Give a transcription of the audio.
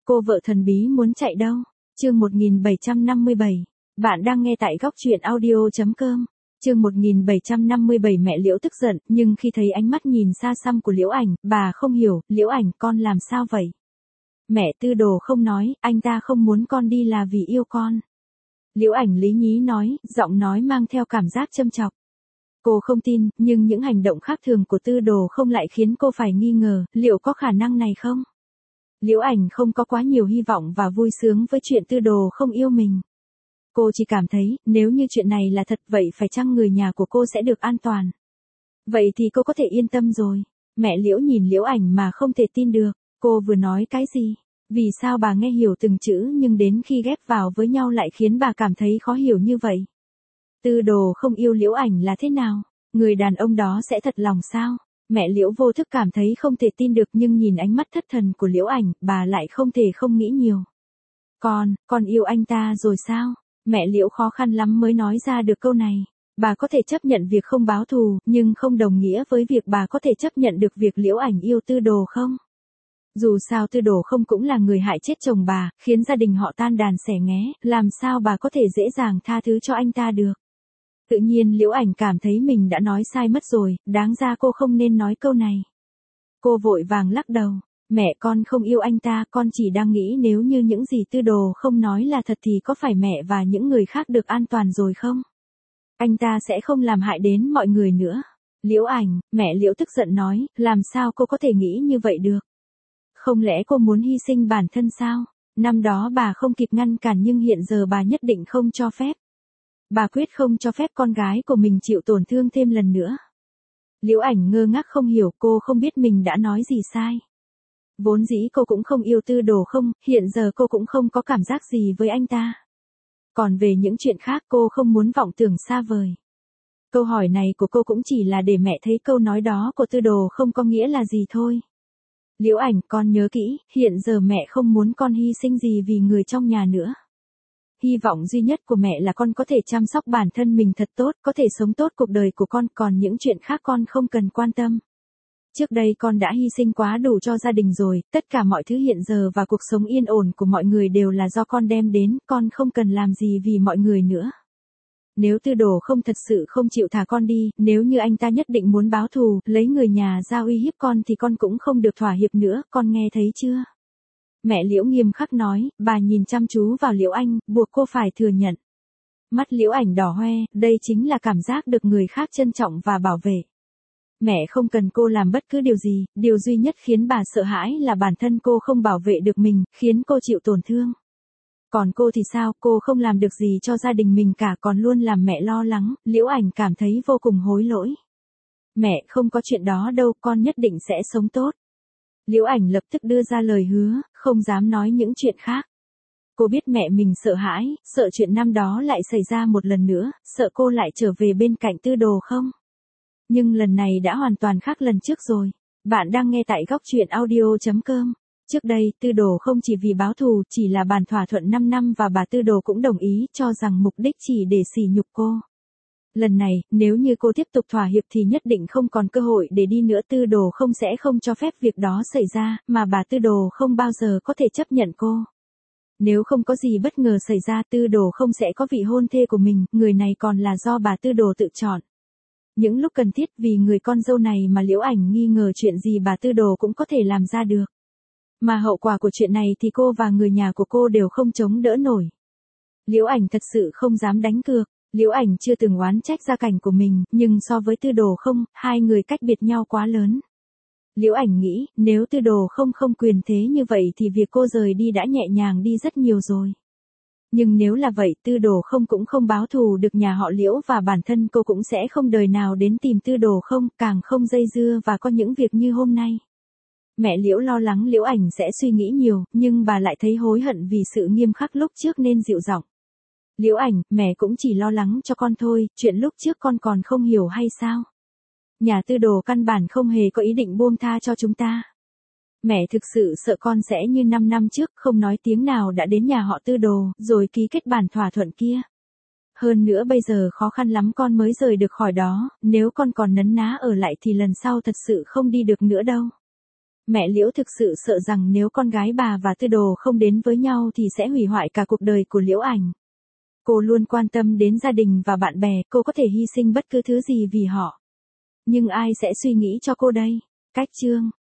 Cô vợ thần bí muốn chạy đâu? Chương 1757. Bạn đang nghe tại góc truyện audio.com. Chương 1757. Mẹ Liễu tức giận, nhưng khi thấy ánh mắt nhìn xa xăm của Liễu Ảnh, bà không hiểu, Liễu Ảnh con làm sao vậy? Mẹ Tư Đồ không nói, anh ta không muốn con đi là vì yêu con. Liễu Ảnh lý nhí nói, giọng nói mang theo cảm giác châm chọc. Cô không tin, nhưng những hành động khác thường của Tư Đồ không lại khiến cô phải nghi ngờ, liệu có khả năng này không? Liễu Ảnh không có quá nhiều hy vọng và vui sướng với chuyện Tư Đồ không yêu mình. Cô chỉ cảm thấy, nếu như chuyện này là thật vậy phải chăng người nhà của cô sẽ được an toàn? Vậy thì cô có thể yên tâm rồi. Mẹ Liễu nhìn Liễu Ảnh mà không thể tin được. Cô vừa nói cái gì? Vì sao bà nghe hiểu từng chữ nhưng đến khi ghép vào với nhau lại khiến bà cảm thấy khó hiểu như vậy? Tư Đồ không yêu Liễu Ảnh là thế nào? Người đàn ông đó sẽ thật lòng sao? Mẹ Liễu vô thức cảm thấy không thể tin được nhưng nhìn ánh mắt thất thần của Liễu Ảnh, bà lại không thể không nghĩ nhiều. Con yêu anh ta rồi sao? Mẹ Liễu khó khăn lắm mới nói ra được câu này. Bà có thể chấp nhận việc không báo thù, nhưng không đồng nghĩa với việc bà có thể chấp nhận được việc Liễu Ảnh yêu Tư Đồ không? Dù sao Tư Đồ không cũng là người hại chết chồng bà, khiến gia đình họ tan đàn xẻ nghé, làm sao bà có thể dễ dàng tha thứ cho anh ta được? Tự nhiên Liễu Ảnh cảm thấy mình đã nói sai mất rồi, đáng ra cô không nên nói câu này. Cô vội vàng lắc đầu, mẹ con không yêu anh ta, con chỉ đang nghĩ nếu như những gì Tư Đồ không nói là thật thì có phải mẹ và những người khác được an toàn rồi không? Anh ta sẽ không làm hại đến mọi người nữa. Liễu Ảnh, mẹ Liễu tức giận nói, làm sao cô có thể nghĩ như vậy được? Không lẽ cô muốn hy sinh bản thân sao? Năm đó bà không kịp ngăn cản nhưng hiện giờ bà nhất định không cho phép. Bà quyết không cho phép con gái của mình chịu tổn thương thêm lần nữa. Liễu Ảnh ngơ ngác không hiểu, cô không biết mình đã nói gì sai. Vốn dĩ cô cũng không yêu Tư Đồ không, hiện giờ cô cũng không có cảm giác gì với anh ta. Còn về những chuyện khác cô không muốn vọng tưởng xa vời. Câu hỏi này của cô cũng chỉ là để mẹ thấy câu nói đó của Tư Đồ không có nghĩa là gì thôi. Liễu Ảnh, con nhớ kỹ, hiện giờ mẹ không muốn con hy sinh gì vì người trong nhà nữa. Hy vọng duy nhất của mẹ là con có thể chăm sóc bản thân mình thật tốt, có thể sống tốt cuộc đời của con, còn những chuyện khác con không cần quan tâm. Trước đây con đã hy sinh quá đủ cho gia đình rồi, tất cả mọi thứ hiện giờ và cuộc sống yên ổn của mọi người đều là do con đem đến, con không cần làm gì vì mọi người nữa. Nếu Tư Đồ không thật sự không chịu thả con đi, nếu như anh ta nhất định muốn báo thù, lấy người nhà ra uy hiếp con thì con cũng không được thỏa hiệp nữa, con nghe thấy chưa? Mẹ Liễu nghiêm khắc nói, bà nhìn chăm chú vào Liễu Anh, buộc cô phải thừa nhận. Mắt Liễu Ảnh đỏ hoe, đây chính là cảm giác được người khác trân trọng và bảo vệ. Mẹ không cần cô làm bất cứ điều gì, điều duy nhất khiến bà sợ hãi là bản thân cô không bảo vệ được mình, khiến cô chịu tổn thương. Còn cô thì sao, cô không làm được gì cho gia đình mình cả, còn luôn làm mẹ lo lắng, Liễu Ảnh cảm thấy vô cùng hối lỗi. Mẹ, không có chuyện đó đâu, con nhất định sẽ sống tốt. Liễu Ảnh lập tức đưa ra lời hứa, không dám nói những chuyện khác. Cô biết mẹ mình sợ hãi, sợ chuyện năm đó lại xảy ra một lần nữa, sợ cô lại trở về bên cạnh Tư Đồ không? Nhưng lần này đã hoàn toàn khác lần trước rồi. Bạn đang nghe tại góc truyện audio.com. Trước đây, Tư Đồ không chỉ vì báo thù, chỉ là bàn thỏa thuận 5 năm và bà Tư Đồ cũng đồng ý, cho rằng mục đích chỉ để sỉ nhục cô. Lần này, nếu như cô tiếp tục thỏa hiệp thì nhất định không còn cơ hội để đi nữa, Tư Đồ không sẽ không cho phép việc đó xảy ra, mà bà Tư Đồ không bao giờ có thể chấp nhận cô. Nếu không có gì bất ngờ xảy ra, Tư Đồ không sẽ có vị hôn thê của mình, người này còn là do bà Tư Đồ tự chọn. Những lúc cần thiết vì người con dâu này mà Liễu Ảnh nghi ngờ chuyện gì bà Tư Đồ cũng có thể làm ra được. Mà hậu quả của chuyện này thì cô và người nhà của cô đều không chống đỡ nổi. Liễu Ảnh thật sự không dám đánh cược. Liễu Ảnh chưa từng oán trách gia cảnh của mình, nhưng so với Tư Đồ không, hai người cách biệt nhau quá lớn. Liễu Ảnh nghĩ, nếu Tư Đồ không quyền thế như vậy thì việc cô rời đi đã nhẹ nhàng đi rất nhiều rồi. Nhưng nếu là vậy, Tư Đồ không cũng không báo thù được nhà họ Liễu và bản thân cô cũng sẽ không đời nào đến tìm Tư Đồ không, càng không dây dưa và có những việc như hôm nay. Mẹ Liễu lo lắng Liễu Ảnh sẽ suy nghĩ nhiều, nhưng bà lại thấy hối hận vì sự nghiêm khắc lúc trước nên dịu giọng. Liễu Ảnh, mẹ cũng chỉ lo lắng cho con thôi, chuyện lúc trước con còn không hiểu hay sao? Nhà Tư Đồ căn bản không hề có ý định buông tha cho chúng ta. Mẹ thực sự sợ con sẽ như 5 năm trước, không nói tiếng nào đã đến nhà họ Tư Đồ, rồi ký kết bản thỏa thuận kia. Hơn nữa bây giờ khó khăn lắm con mới rời được khỏi đó, nếu con còn nấn ná ở lại thì lần sau thật sự không đi được nữa đâu. Mẹ Liễu thực sự sợ rằng nếu con gái bà và Tư Đồ không đến với nhau thì sẽ hủy hoại cả cuộc đời của Liễu Ảnh. Cô luôn quan tâm đến gia đình và bạn bè, cô có thể hy sinh bất cứ thứ gì vì họ. Nhưng ai sẽ suy nghĩ cho cô đây? Cách chương